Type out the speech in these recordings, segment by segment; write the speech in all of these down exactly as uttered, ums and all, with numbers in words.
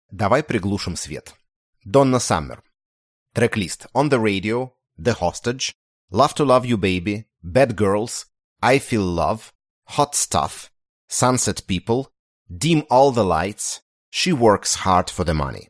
Давай приглушим свет. Donna Summer. Трек-лист: On the Radio, The Hostage, Love to Love You Baby, Bad Girls, I Feel Love, Hot Stuff, Sunset People, Dim All the Lights, She Works Hard for the Money.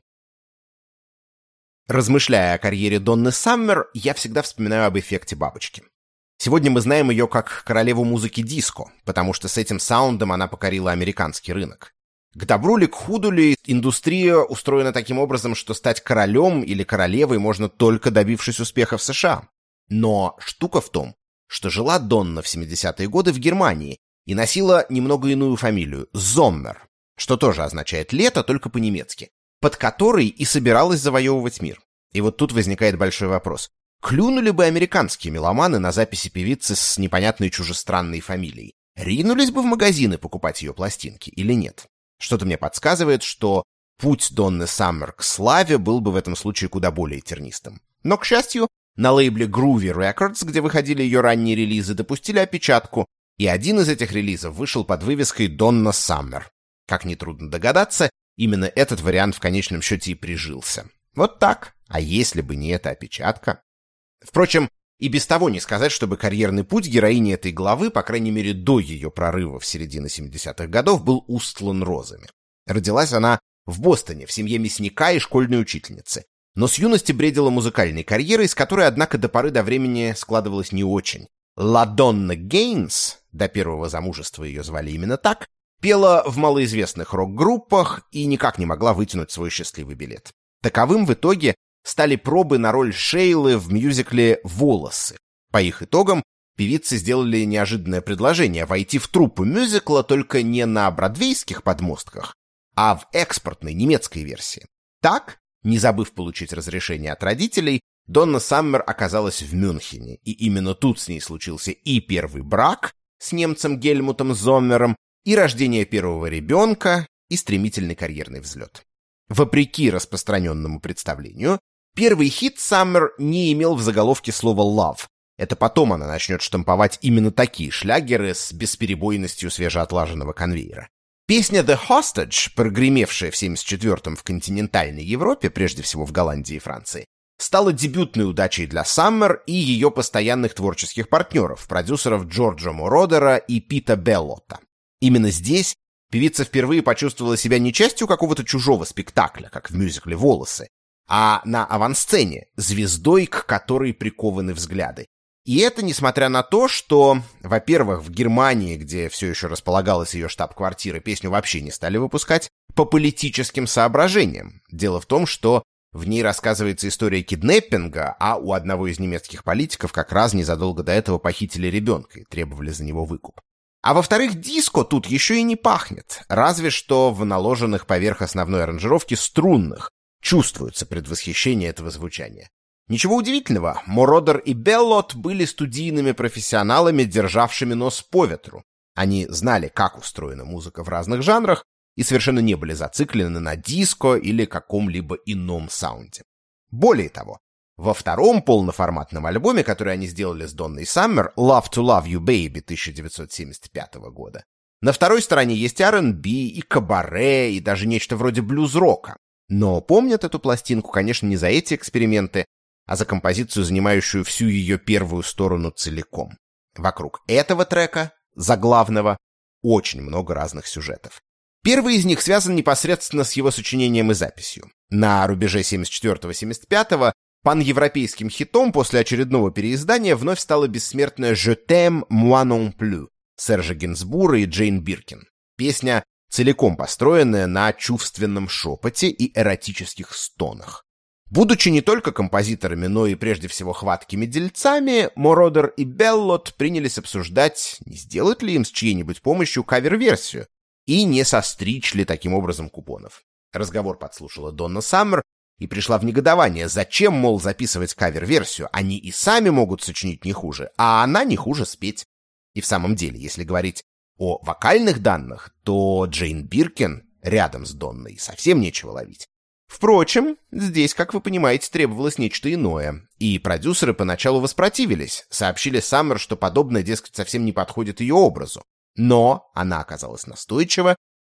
Размышляя о карьере Донны Саммер, я всегда вспоминаю об эффекте бабочки. Сегодня мы знаем ее как королеву музыки диско, потому что с этим саундом она покорила американский рынок. К добру ли, к худу ли, индустрия устроена таким образом, что стать королем или королевой можно только добившись успеха в США. Но штука в том, что жила Донна в семидесятые годы в Германии и носила немного иную фамилию – Зоммер, что тоже означает «лето», только по-немецки, под которой и собиралась завоевывать мир. И вот тут возникает большой вопрос. Клюнули бы американские меломаны на записи певицы с непонятной чужестранной фамилией? Ринулись бы в магазины покупать ее пластинки или нет? Что-то мне подсказывает, что путь Донны Саммер к славе был бы в этом случае куда более тернистым. Но, к счастью, на лейбле Groovy Records, где выходили ее ранние релизы, допустили опечатку, и один из этих релизов вышел под вывеской «Донна Саммер». Как нетрудно догадаться, именно этот вариант в конечном счете и прижился. Вот так. А если бы не эта опечатка? Впрочем, и без того не сказать, чтобы карьерный путь героини этой главы, по крайней мере до ее прорыва в середине семидесятых годов, был устлан розами. Родилась она в Бостоне, в семье мясника и школьной учительницы. Но с юности бредила музыкальной карьерой, с которой, однако, до поры до времени складывалась не очень. Ла Донна Гейнс, до первого замужества ее звали именно так, пела в малоизвестных рок-группах и никак не могла вытянуть свой счастливый билет. Таковым в итоге стали пробы на роль Шейлы в мюзикле «Волосы». По их итогам певицы сделали неожиданное предложение войти в труппу мюзикла только не на бродвейских подмостках, а в экспортной немецкой версии. Так, не забыв получить разрешение от родителей, Донна Саммер оказалась в Мюнхене, и именно тут с ней случился и первый брак с немцем Гельмутом Зоммером, и рождение первого ребенка, и стремительный карьерный взлет. Вопреки распространенному представлению, первый хит Саммер не имел в заголовке слова «love». Это потом она начнет штамповать именно такие шлягеры с бесперебойностью свежеотлаженного конвейера. Песня «The Hostage», прогремевшая в семьдесят четвёртом в континентальной Европе, прежде всего в Голландии и Франции, стала дебютной удачей для Саммер и ее постоянных творческих партнеров, продюсеров Джорджа Мородера и Пита Беллотта. Именно здесь певица впервые почувствовала себя не частью какого-то чужого спектакля, как в мюзикле «Волосы», а на авансцене, звездой, к которой прикованы взгляды. И это несмотря на то, что, во-первых, в Германии, где все еще располагалась ее штаб-квартира, песню вообще не стали выпускать по политическим соображениям. Дело в том, что в ней рассказывается история киднеппинга, а у одного из немецких политиков как раз незадолго до этого похитили ребенка и требовали за него выкуп. А во-вторых, диско тут еще и не пахнет, разве что в наложенных поверх основной аранжировки струнных чувствуется предвосхищение этого звучания. Ничего удивительного, Мородер и Беллот были студийными профессионалами, державшими нос по ветру. Они знали, как устроена музыка в разных жанрах, и совершенно не были зациклены на диско или каком-либо ином саунде. Более того, во втором полноформатном альбоме, который они сделали с Донной Саммер, «Love to Love You Baby» тысяча девятьсот семьдесят пятого года, на второй стороне есть ар энд би и кабаре, и даже нечто вроде блюз-рока. Но помнят эту пластинку, конечно, не за эти эксперименты, а за композицию, занимающую всю ее первую сторону целиком. Вокруг этого трека, заглавного, очень много разных сюжетов. Первый из них связан непосредственно с его сочинением и записью. На рубеже семьдесят четвёртого — семьдесят пятого паневропейским хитом после очередного переиздания вновь стала бессмертная «Je t'aime, moi non plus» Сержа Гинсбура и Джейн Биркин. Песня, целиком построенная на чувственном шепоте и эротических стонах. Будучи не только композиторами, но и прежде всего хваткими дельцами, Мородер и Беллот принялись обсуждать, не сделать ли им с чьей-нибудь помощью кавер-версию, и не состричь ли таким образом купонов. Разговор подслушала Донна Саммер и пришла в негодование. Зачем, мол, записывать кавер-версию? Они и сами могут сочинить не хуже, а она не хуже спеть. И в самом деле, если говорить о вокальных данных, то Джейн Биркин рядом с Донной совсем нечего ловить. Впрочем, здесь, как вы понимаете, требовалось нечто иное, и продюсеры поначалу воспротивились, сообщили Саммер, что подобное, дескать, совсем не подходит ее образу. Но она оказалась настойчива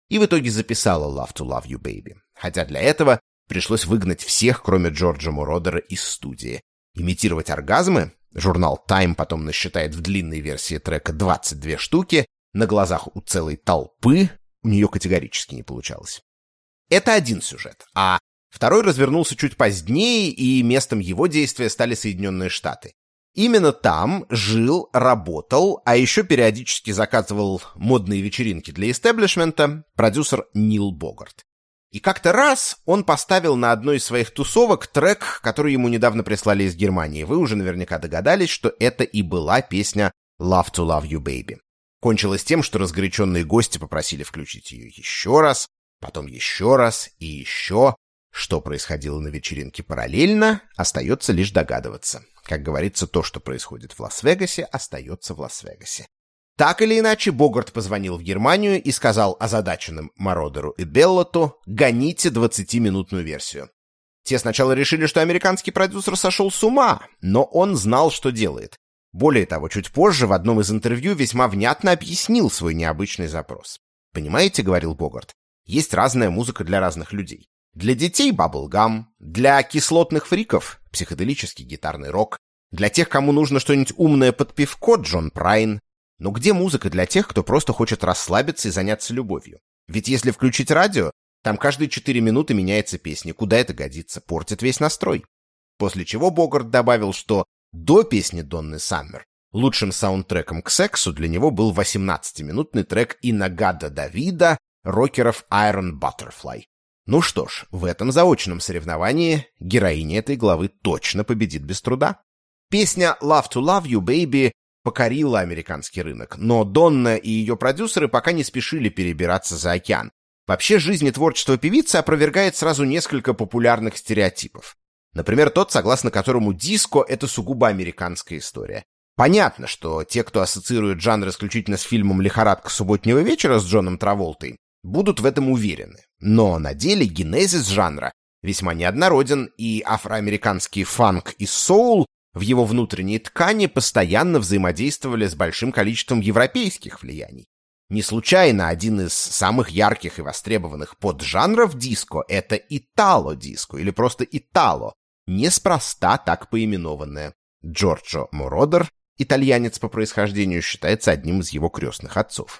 и в итоге записала «Love to Love You, Baby». Хотя для этого пришлось выгнать всех, кроме Джорджа Мородера, из студии. Имитировать оргазмы журнал Time потом насчитает в длинной версии трека двадцать две штуки, на глазах у целой толпы у нее категорически не получалось. Это один сюжет, а второй развернулся чуть позднее, и местом его действия стали Соединенные Штаты. Именно там жил, работал, а еще периодически заказывал модные вечеринки для истеблишмента продюсер Нил Богарт. И как-то раз он поставил на одной из своих тусовок трек, который ему недавно прислали из Германии. Вы уже наверняка догадались, что это и была песня «Love to Love You, Baby». Кончилось тем, что разгоряченные гости попросили включить ее еще раз, потом еще раз и еще. Что происходило на вечеринке параллельно, остается лишь догадываться. Как говорится, то, что происходит в Лас-Вегасе, остается в Лас-Вегасе. Так или иначе, Богарт позвонил в Германию и сказал озадаченным Мородеру и Беллоту: «Гоните двадцатиминутную версию». Те сначала решили, что американский продюсер сошел с ума, но он знал, что делает. Более того, чуть позже в одном из интервью весьма внятно объяснил свой необычный запрос. «Понимаете, — говорил Богарт, — есть разная музыка для разных людей. Для детей — баблгам, для кислотных фриков — психоделический гитарный рок, для тех, кому нужно что-нибудь умное под пивко — Джон Прайн. Но где музыка для тех, кто просто хочет расслабиться и заняться любовью? Ведь если включить радио, там каждые четыре минуты меняется песня. Куда это годится? Портит весь настрой». После чего Богарт добавил, что до песни Донны Саммер лучшим саундтреком к сексу для него был восемнадцатиминутный трек «Инагада Давида» рокеров Iron Butterfly. Ну что ж, в этом заочном соревновании героиня этой главы точно победит без труда. Песня «Love to Love You, Baby» покорила американский рынок, но Донна и ее продюсеры пока не спешили перебираться за океан. Вообще, жизнь и творчество певицы опровергает сразу несколько популярных стереотипов. Например, тот, согласно которому диско — это сугубо американская история. Понятно, что те, кто ассоциирует жанр исключительно с фильмом «Лихорадка субботнего вечера» с Джоном Траволтой, будут в этом уверены. Но на деле генезис жанра весьма неоднороден, и афроамериканский фанк и соул в его внутренней ткани постоянно взаимодействовали с большим количеством европейских влияний. Не случайно один из самых ярких и востребованных поджанров диско — это итало-диско, или просто итало, неспроста так поименованное. Джорджо Мородер, итальянец по происхождению, считается одним из его крестных отцов.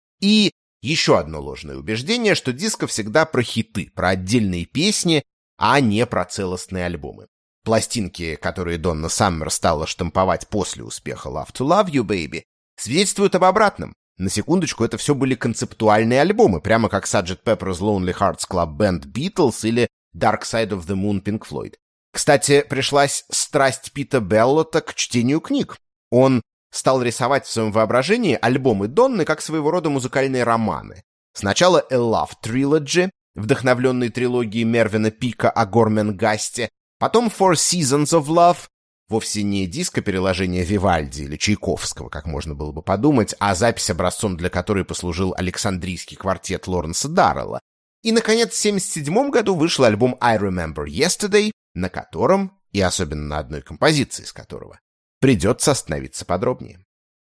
И еще одно ложное убеждение, что диско всегда про хиты, про отдельные песни, а не про целостные альбомы. Пластинки, которые Донна Саммер стала штамповать после успеха «Love to Love You, Baby», свидетельствуют об обратном. На секундочку, это все были концептуальные альбомы, прямо как сарджент Pepper's Lonely Hearts Club Band Beatles или Dark Side of the Moon Pink Floyd. Кстати, пришлась страсть Пита Беллота к чтению книг. Он стал рисовать в своем воображении альбомы Донны как своего рода музыкальные романы. Сначала A Love Trilogy, вдохновленной трилогией Мервина Пика о Горменгасте, потом Four Seasons of Love, вовсе не диско-переложение Вивальди или Чайковского, как можно было бы подумать, а запись, образцом для которой послужил Александрийский квартет Лоренса Даррелла. И, наконец, в семьдесят седьмом году вышел альбом I Remember Yesterday, на котором, и особенно на одной композиции из которого, придется остановиться подробнее.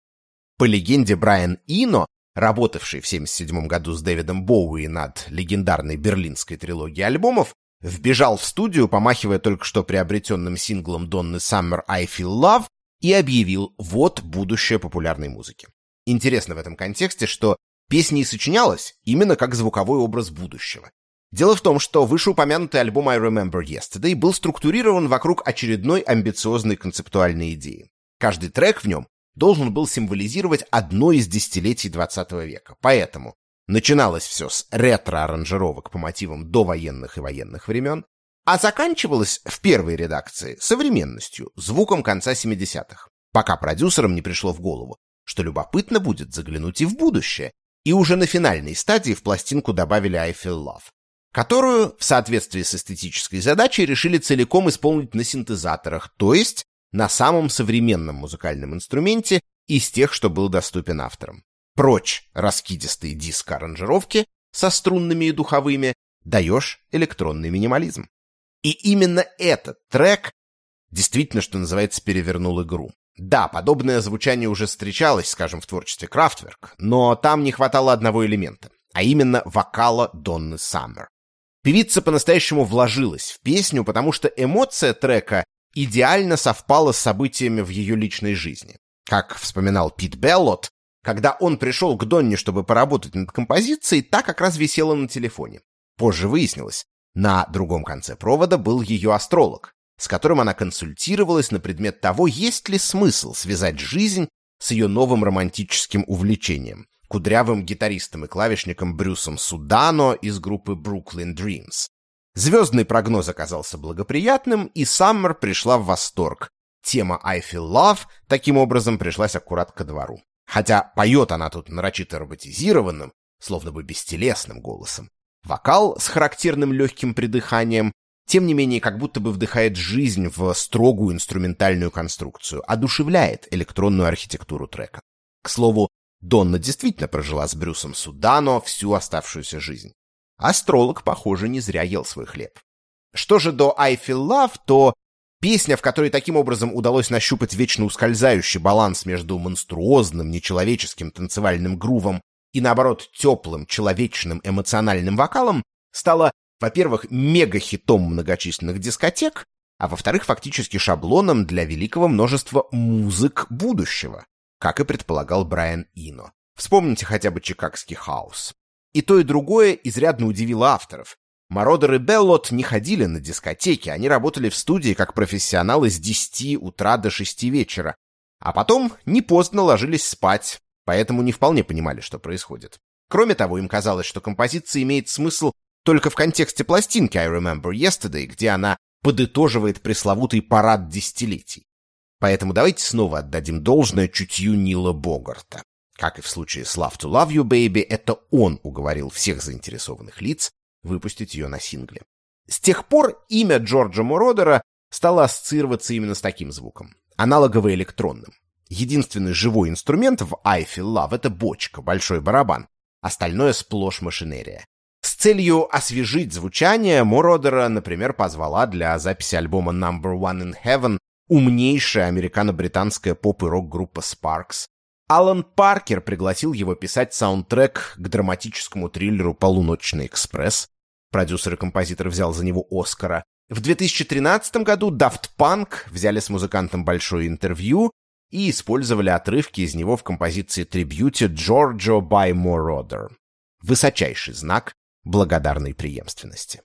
По легенде, Брайан Ино, работавший в семьдесят седьмом году с Дэвидом Боуи над легендарной берлинской трилогией альбомов, вбежал в студию, помахивая только что приобретенным синглом Донны Саммер «I Feel Love», и объявил: вот будущее популярной музыки. Интересно в этом контексте, что песня и сочинялась именно как звуковой образ будущего. Дело в том, что вышеупомянутый альбом I Remember Yesterday был структурирован вокруг очередной амбициозной концептуальной идеи. Каждый трек в нем должен был символизировать одно из десятилетий двадцатого века. Поэтому начиналось все с ретро-аранжировок по мотивам довоенных и военных времен, а заканчивалось в первой редакции современностью, звуком конца семидесятых, пока продюсерам не пришло в голову, что любопытно будет заглянуть и в будущее, и уже на финальной стадии в пластинку добавили I Feel Love, которую в соответствии с эстетической задачей решили целиком исполнить на синтезаторах, то есть на самом современном музыкальном инструменте из тех, что был доступен авторам. Прочь раскидистые диско-аранжировки со струнными и духовыми, даешь электронный минимализм. И именно этот трек действительно, что называется, перевернул игру. Да, подобное звучание уже встречалось, скажем, в творчестве Kraftwerk, но там не хватало одного элемента. а именно вокала Донны Саммер. Певица по-настоящему вложилась в песню, потому что эмоция трека идеально совпала с событиями в ее личной жизни. Как вспоминал Пит Беллот, когда он пришел к Донне, чтобы поработать над композицией, та как раз висела на телефоне. Позже выяснилось, на другом конце провода был ее астролог, с которым она консультировалась на предмет того, есть ли смысл связать жизнь с ее новым романтическим увлечением — кудрявым гитаристом и клавишником Брюсом Судано из группы Brooklyn Dreams. Звездный прогноз оказался благоприятным, и Саммер пришла в восторг. Тема «I Feel Love» таким образом пришлась аккурат ко двору. Хотя поет она тут нарочито роботизированным, словно бы бестелесным голосом. Вокал с характерным легким придыханием, тем не менее, как будто бы вдыхает жизнь в строгую инструментальную конструкцию, одушевляет электронную архитектуру трека. К слову, Донна действительно прожила с Брюсом Судано всю оставшуюся жизнь. Астролог, похоже, не зря ел свой хлеб. Что же до «I Feel Love», то песня, в которой таким образом удалось нащупать вечно ускользающий баланс между монструозным, нечеловеческим танцевальным грувом и, наоборот, теплым, человечным эмоциональным вокалом, стала, во-первых, мега-хитом многочисленных дискотек, а во-вторых, фактически шаблоном для великого множества музык будущего, как и предполагал Брайан Ино. Вспомните хотя бы чикагский хаус. И то, и другое изрядно удивило авторов. Мародер и Беллот не ходили на дискотеки, они работали в студии как профессионалы с десяти утра до шести вечера, а потом не поздно ложились спать, поэтому не вполне понимали, что происходит. Кроме того, им казалось, что композиция имеет смысл только в контексте пластинки «I Remember Yesterday», где она подытоживает пресловутый парад десятилетий. Поэтому давайте снова отдадим должное чутью Нила Богарта. Как и в случае с «Love to Love You, Baby», это он уговорил всех заинтересованных лиц выпустить ее на сингле. С тех пор имя Джорджа Мородера стало ассоциироваться именно с таким звуком, аналогово-электронным. Единственный живой инструмент в «I Feel Love» — это бочка, большой барабан, остальное сплошь машинерия. С целью освежить звучание Мородера, например, позвала для записи альбома Number One in Heaven умнейшая американо-британская поп- и рок-группа Sparks. Алан Паркер пригласил его писать саундтрек к драматическому триллеру «Полуночный экспресс». Продюсер и композитор взял за него Оскара. В две тысячи тринадцатом году Daft Punk взяли с музыкантом большое интервью и использовали отрывки из него в композиции трибьюте «Giorgio by Moroder». Высочайший знак благодарной преемственности.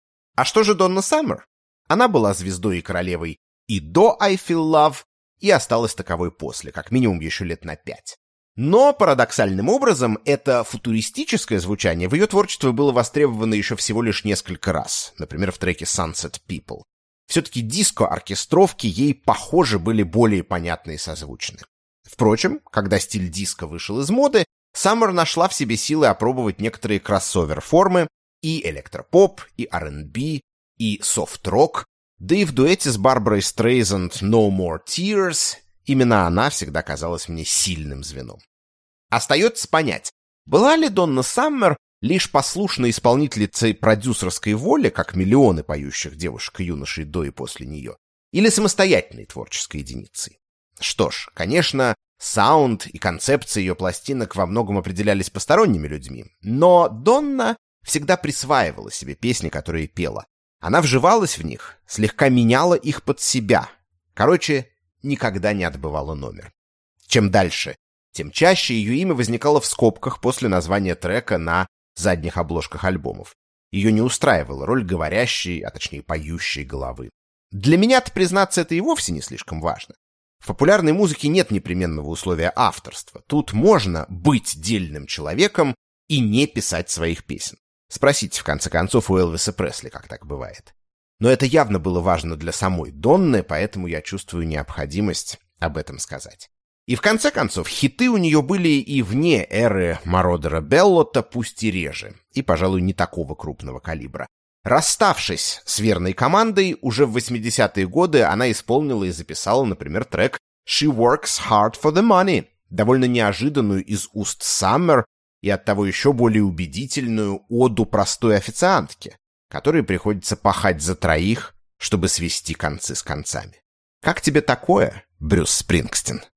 А что же Донна Саммер? Она была звездой и королевой и до «I Feel Love», и осталась таковой после, как минимум еще лет на пять. Но парадоксальным образом это футуристическое звучание в ее творчестве было востребовано еще всего лишь несколько раз, например, в треке «Sunset People». Все-таки диско-оркестровки ей, похоже, были более понятны и созвучны. Впрочем, когда стиль диско вышел из моды, Саммер нашла в себе силы опробовать некоторые кроссовер-формы и электропоп, и ар энд би, и софт-рок, да и в дуэте с Барбарой Стрейзанд «No More Tears» именно она всегда казалась мне сильным звеном. Остается понять, была ли Донна Саммер лишь послушной исполнительницей продюсерской воли, как миллионы поющих девушек и юношей до и после нее, или самостоятельной творческой единицей. Что ж, конечно, саунд и концепция ее пластинок во многом определялись посторонними людьми, но Донна всегда присваивала себе песни, которые пела. Она вживалась в них, слегка меняла их под себя. Короче, никогда не отбывала номер. Чем дальше, тем чаще ее имя возникало в скобках после названия трека на задних обложках альбомов. Ее не устраивала роль говорящей, а точнее поющей головы. Для меня-то, признаться, это и вовсе не слишком важно. В популярной музыке нет непременного условия авторства. Тут можно быть дельным человеком и не писать своих песен. Спросите, в конце концов, у Элвиса Пресли, как так бывает. Но это явно было важно для самой Донны, поэтому я чувствую необходимость об этом сказать. И в конце концов, хиты у нее были и вне эры Мародера Беллота, пусть и реже, и, пожалуй, не такого крупного калибра. Расставшись с верной командой, уже в восьмидесятые годы она исполнила и записала, например, трек «She Works Hard for the Money», довольно неожиданную из уст Саммер, и оттого еще более убедительную оду простой официантки, которой приходится пахать за троих, чтобы свести концы с концами. Как тебе такое, Брюс Спрингстин?